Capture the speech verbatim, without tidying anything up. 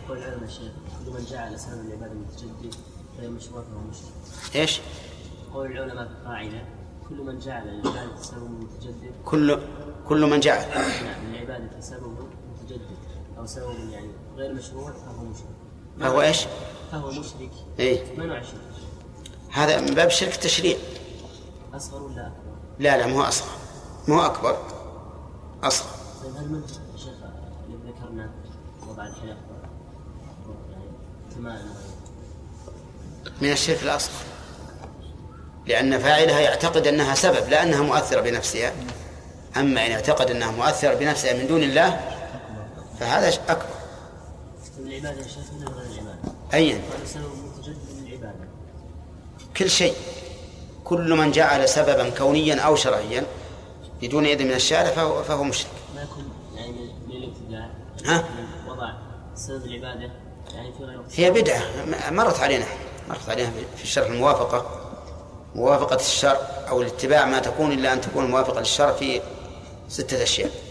قول العلماء الشيخ كل من جعل سبب العبادة متجدد فهي مشروع فهو مشرك. إيش؟ قول العلماء قاعدة كل من جعل العبادة سبب متجدد كل كل من جعل نعم العبادة سبب متجدد أو سبب يعني غير مشروع فهو مشرك. فهو إيش؟ فهو مشرك. إيه؟ ما نوع الشرك؟ هذا من باب شرك التشريع. أصغر ولا أكبر؟ لا لا مو أصغر مو أكبر أصغر. طيب هل من شيخ اللي ذكرنا وضع الحلف يعني تمام من الشرك الأصغر لأن فاعلها يعتقد أنها سبب لا أنها مؤثرة بنفسها. أما إن يعتقد أنها مؤثرة بنفسها من دون الله فهذا أكبر. العبادة يا شيخ من غير العبادة أين؟ هذا سبب متجدد للعبادة. كل شيء كل من جعل سببا كونيا أو شرعيا بدون إذن من الشارع فهو, فهو مشرك. ما يكون يعني من الابتداع ها؟ وضع سبب العبادة يعني في غير هي بدعة مرت علينا مرت علينا في الشرع الموافقة موافقة الشرع أو الاتباع ما تكون إلا أن تكون موافقة للشرع في ستة أشياء.